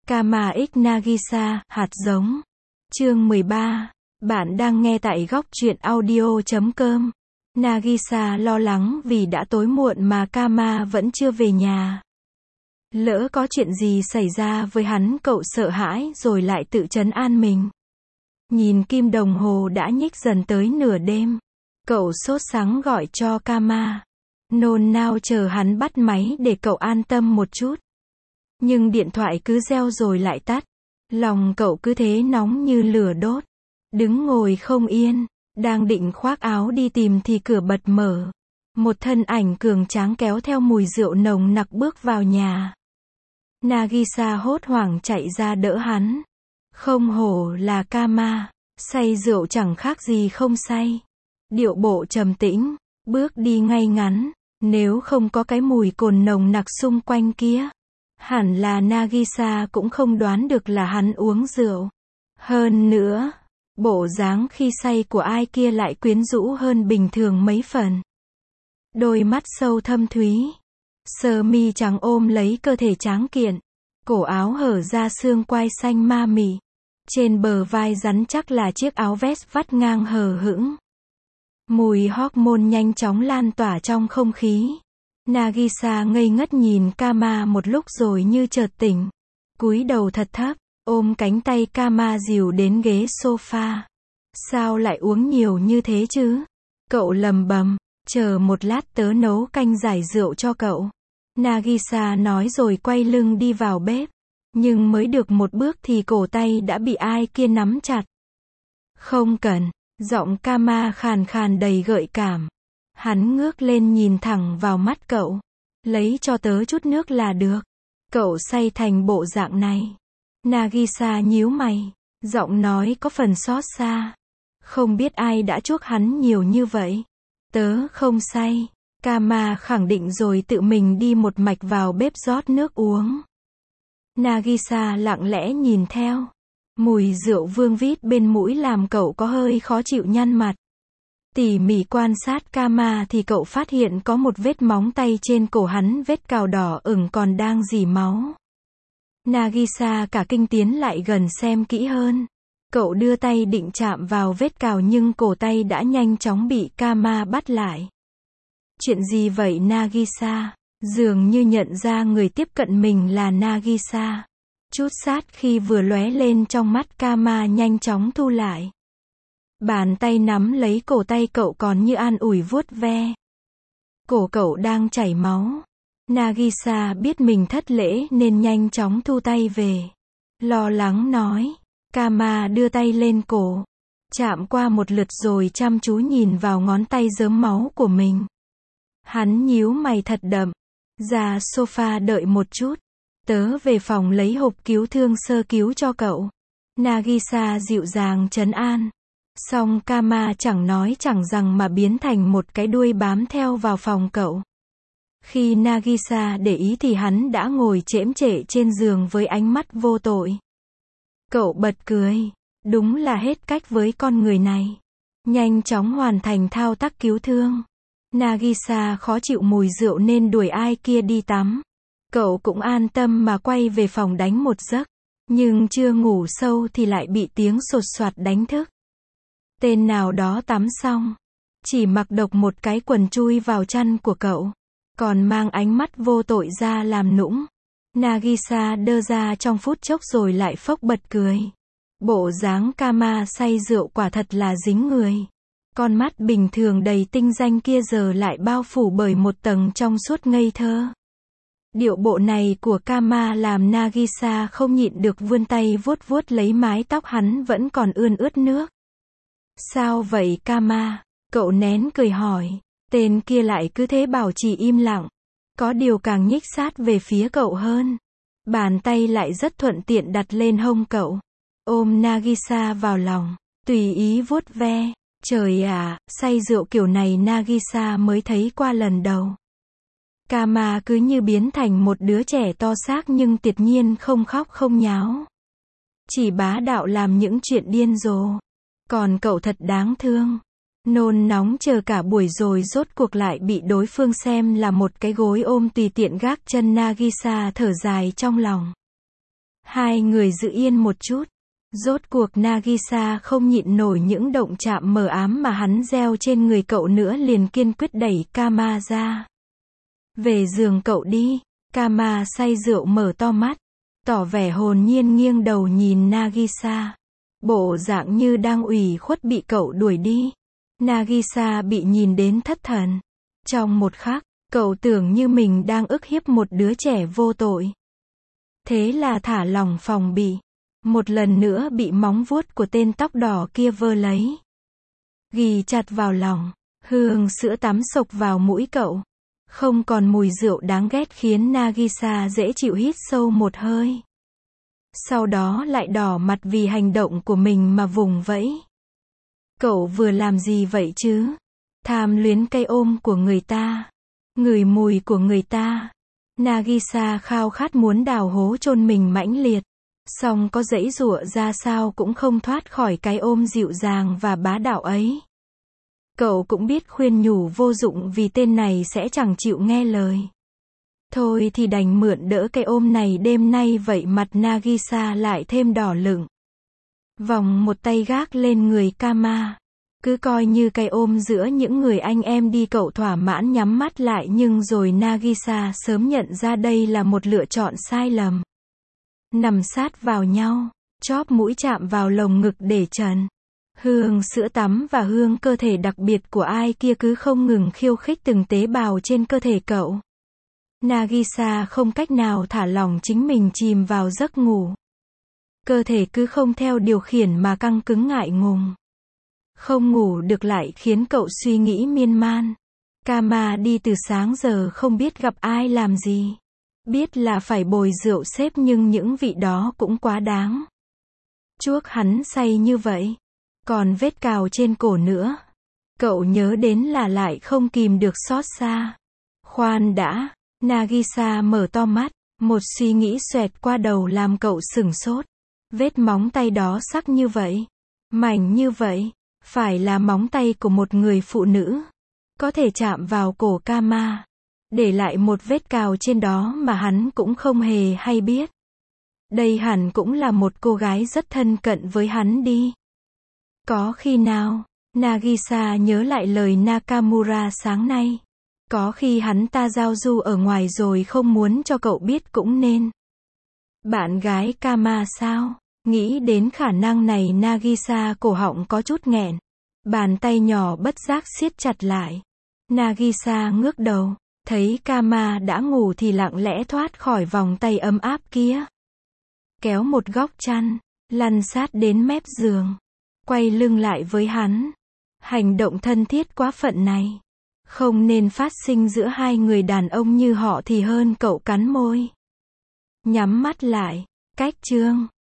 Kama X Nagisa, hạt giống. Chương 13. Bạn đang nghe tại góc truyện audio.com. Nagisa lo lắng vì đã tối muộn mà Kama vẫn chưa về nhà. Lỡ có chuyện gì xảy ra với hắn, cậu sợ hãi rồi lại tự trấn an mình. Nhìn kim đồng hồ đã nhích dần tới nửa đêm. Cậu sốt sắng gọi cho Kama. Nôn nao chờ hắn bắt máy để cậu an tâm một chút. Nhưng điện thoại cứ reo rồi lại tắt. Lòng cậu cứ thế nóng như lửa đốt. Đứng ngồi không yên. Đang định khoác áo đi tìm thì cửa bật mở. Một thân ảnh cường tráng kéo theo mùi rượu nồng nặc bước vào nhà. Nagisa hốt hoảng chạy ra đỡ hắn. Không hổ là Kama. Say rượu chẳng khác gì không say. Điệu bộ trầm tĩnh. Bước đi ngay ngắn. Nếu không có cái mùi cồn nồng nặc xung quanh kia, hẳn là Nagisa cũng không đoán được là hắn uống rượu. Hơn nữa, bộ dáng khi say của ai kia lại quyến rũ hơn bình thường mấy phần. Đôi mắt sâu thâm thúy, sơ mi trắng ôm lấy cơ thể tráng kiện, cổ áo hở ra xương quai xanh ma mị. Trên bờ vai rắn chắc là chiếc áo vest vắt ngang hờ hững. Mùi hormone nhanh chóng lan tỏa trong không khí. Nagisa ngây ngất nhìn Kama một lúc rồi như chợt tỉnh. Cúi đầu thật thấp, ôm cánh tay Kama dìu đến ghế sofa. Sao lại uống nhiều như thế chứ? Cậu lầm bầm, chờ một lát tớ nấu canh giải rượu cho cậu. Nagisa nói rồi quay lưng đi vào bếp. Nhưng mới được một bước thì cổ tay đã bị ai kia nắm chặt. Không cần. Giọng Kama khàn khàn đầy gợi cảm. Hắn ngước lên nhìn thẳng vào mắt cậu. Lấy cho tớ chút nước là được. Cậu say thành bộ dạng này. Nagisa nhíu mày. Giọng nói có phần xót xa. Không biết ai đã chuốc hắn nhiều như vậy. Tớ không say. Kama khẳng định rồi tự mình đi một mạch vào bếp rót nước uống. Nagisa lặng lẽ nhìn theo. Mùi rượu vương vít bên mũi làm cậu có hơi khó chịu nhăn mặt. Tỉ mỉ quan sát Kama thì cậu phát hiện có một vết móng tay trên cổ hắn, vết cào đỏ ửng còn đang rỉ máu. Nagisa cả kinh tiến lại gần xem kỹ hơn. Cậu đưa tay định chạm vào vết cào nhưng cổ tay đã nhanh chóng bị Kama bắt lại. Chuyện gì vậy Nagisa? Dường như nhận ra người tiếp cận mình là Nagisa. Chút sát khi vừa lóe lên trong mắt Kama nhanh chóng thu lại. Bàn tay nắm lấy cổ tay cậu còn như an ủi vuốt ve. Cổ cậu đang chảy máu. Nagisa biết mình thất lễ nên nhanh chóng thu tay về. Lo lắng nói. Kama đưa tay lên cổ. Chạm qua một lượt rồi chăm chú nhìn vào ngón tay rớm máu của mình. Hắn nhíu mày thật đậm. Ra sofa đợi một chút. Tớ về phòng lấy hộp cứu thương sơ cứu cho cậu. Nagisa dịu dàng trấn an. Song Kama chẳng nói chẳng rằng mà biến thành một cái đuôi bám theo vào phòng cậu. Khi Nagisa để ý thì hắn đã ngồi chễm chệ trên giường với ánh mắt vô tội. Cậu bật cười. Đúng là hết cách với con người này. Nhanh chóng hoàn thành thao tác cứu thương. Nagisa khó chịu mùi rượu nên đuổi ai kia đi tắm. Cậu cũng an tâm mà quay về phòng đánh một giấc. Nhưng chưa ngủ sâu thì lại bị tiếng sột soạt đánh thức. Tên nào đó tắm xong. Chỉ mặc độc một cái quần chui vào chăn của cậu. Còn mang ánh mắt vô tội ra làm nũng. Nagisa đơ ra trong phút chốc rồi lại phốc bật cười. Bộ dáng Kama say rượu quả thật là dính người. Con mắt bình thường đầy tinh danh kia giờ lại bao phủ bởi một tầng trong suốt ngây thơ. Điệu bộ này của Kama làm Nagisa không nhịn được vươn tay vuốt vuốt lấy mái tóc hắn vẫn còn ươn ướt nước. Sao vậy Kama? Cậu nén cười hỏi. Tên kia lại cứ thế bảo trì im lặng. Có điều càng nhích sát về phía cậu hơn. Bàn tay lại rất thuận tiện đặt lên hông cậu. Ôm Nagisa vào lòng. Tùy ý vuốt ve. Trời ạ, say rượu kiểu này Nagisa mới thấy qua lần đầu. Kama cứ như biến thành một đứa trẻ to xác nhưng tuyệt nhiên không khóc không nháo. Chỉ bá đạo làm những chuyện điên rồ. Còn cậu thật đáng thương. Nôn nóng chờ cả buổi rồi rốt cuộc lại bị đối phương xem là một cái gối ôm tùy tiện gác chân. Nagisa thở dài trong lòng. Hai người giữ yên một chút. Rốt cuộc Nagisa không nhịn nổi những động chạm mờ ám mà hắn gieo trên người cậu nữa, liền kiên quyết đẩy Kama ra. Về giường cậu đi. Kama say rượu mở to mắt, tỏ vẻ hồn nhiên nghiêng đầu nhìn Nagisa. Bộ dạng như đang ủy khuất bị cậu đuổi đi. Nagisa bị nhìn đến thất thần. Trong một khắc, cậu tưởng như mình đang ức hiếp một đứa trẻ vô tội. Thế là thả lỏng phòng bị. Một lần nữa bị móng vuốt của tên tóc đỏ kia vơ lấy. Ghì chặt vào lòng. Hương sữa tắm xộc vào mũi cậu. Không còn mùi rượu đáng ghét khiến Nagisa dễ chịu hít sâu một hơi. Sau đó lại đỏ mặt vì hành động của mình mà vùng vẫy. Cậu vừa làm gì vậy chứ? Tham luyến cây ôm của người ta. Ngửi mùi của người ta. Nagisa khao khát muốn đào hố chôn mình mãnh liệt. Song có giãy giụa ra sao cũng không thoát khỏi cái ôm dịu dàng và bá đạo ấy. Cậu cũng biết khuyên nhủ vô dụng vì tên này sẽ chẳng chịu nghe lời. Thôi thì đành mượn đỡ cái ôm này đêm nay vậy. Mặt Nagisa lại thêm đỏ lửng. Vòng một tay gác lên người Kama. Cứ coi như cái ôm giữa những người anh em đi, cậu thỏa mãn nhắm mắt lại, nhưng rồi Nagisa sớm nhận ra đây là một lựa chọn sai lầm. Nằm sát vào nhau, chóp mũi chạm vào lồng ngực để trần. Hương sữa tắm và hương cơ thể đặc biệt của ai kia cứ không ngừng khiêu khích từng tế bào trên cơ thể cậu. Nagisa không cách nào thả lỏng chính mình chìm vào giấc ngủ. Cơ thể cứ không theo điều khiển mà căng cứng ngại ngùng. Không ngủ được lại khiến cậu suy nghĩ miên man. Kama đi từ sáng giờ không biết gặp ai làm gì. Biết là phải bồi rượu xếp nhưng những vị đó cũng quá đáng. Chuốc hắn say như vậy. Còn vết cào trên cổ nữa. Cậu nhớ đến là lại không kìm được xót xa. Khoan đã. Nagisa mở to mắt. Một suy nghĩ xoẹt qua đầu làm cậu sửng sốt. Vết móng tay đó sắc như vậy. Mảnh như vậy. Phải là móng tay của một người phụ nữ. Có thể chạm vào cổ Kama. Để lại một vết cào trên đó mà hắn cũng không hề hay biết. Đây hẳn cũng là một cô gái rất thân cận với hắn đi. Có khi nào, Nagisa nhớ lại lời Nakamura sáng nay. Có khi hắn ta giao du ở ngoài rồi không muốn cho cậu biết cũng nên. Bạn gái Kama sao? Nghĩ đến khả năng này Nagisa cổ họng có chút nghẹn. Bàn tay nhỏ bất giác siết chặt lại. Nagisa ngước đầu. Thấy Kama đã ngủ thì lặng lẽ thoát khỏi vòng tay ấm áp kia. Kéo một góc chăn. Lăn sát đến mép giường. Quay lưng lại với hắn. Hành động thân thiết quá phận này. Không nên phát sinh giữa hai người đàn ông như họ thì hơn. Cậu cắn môi. Nhắm mắt lại. Cách chương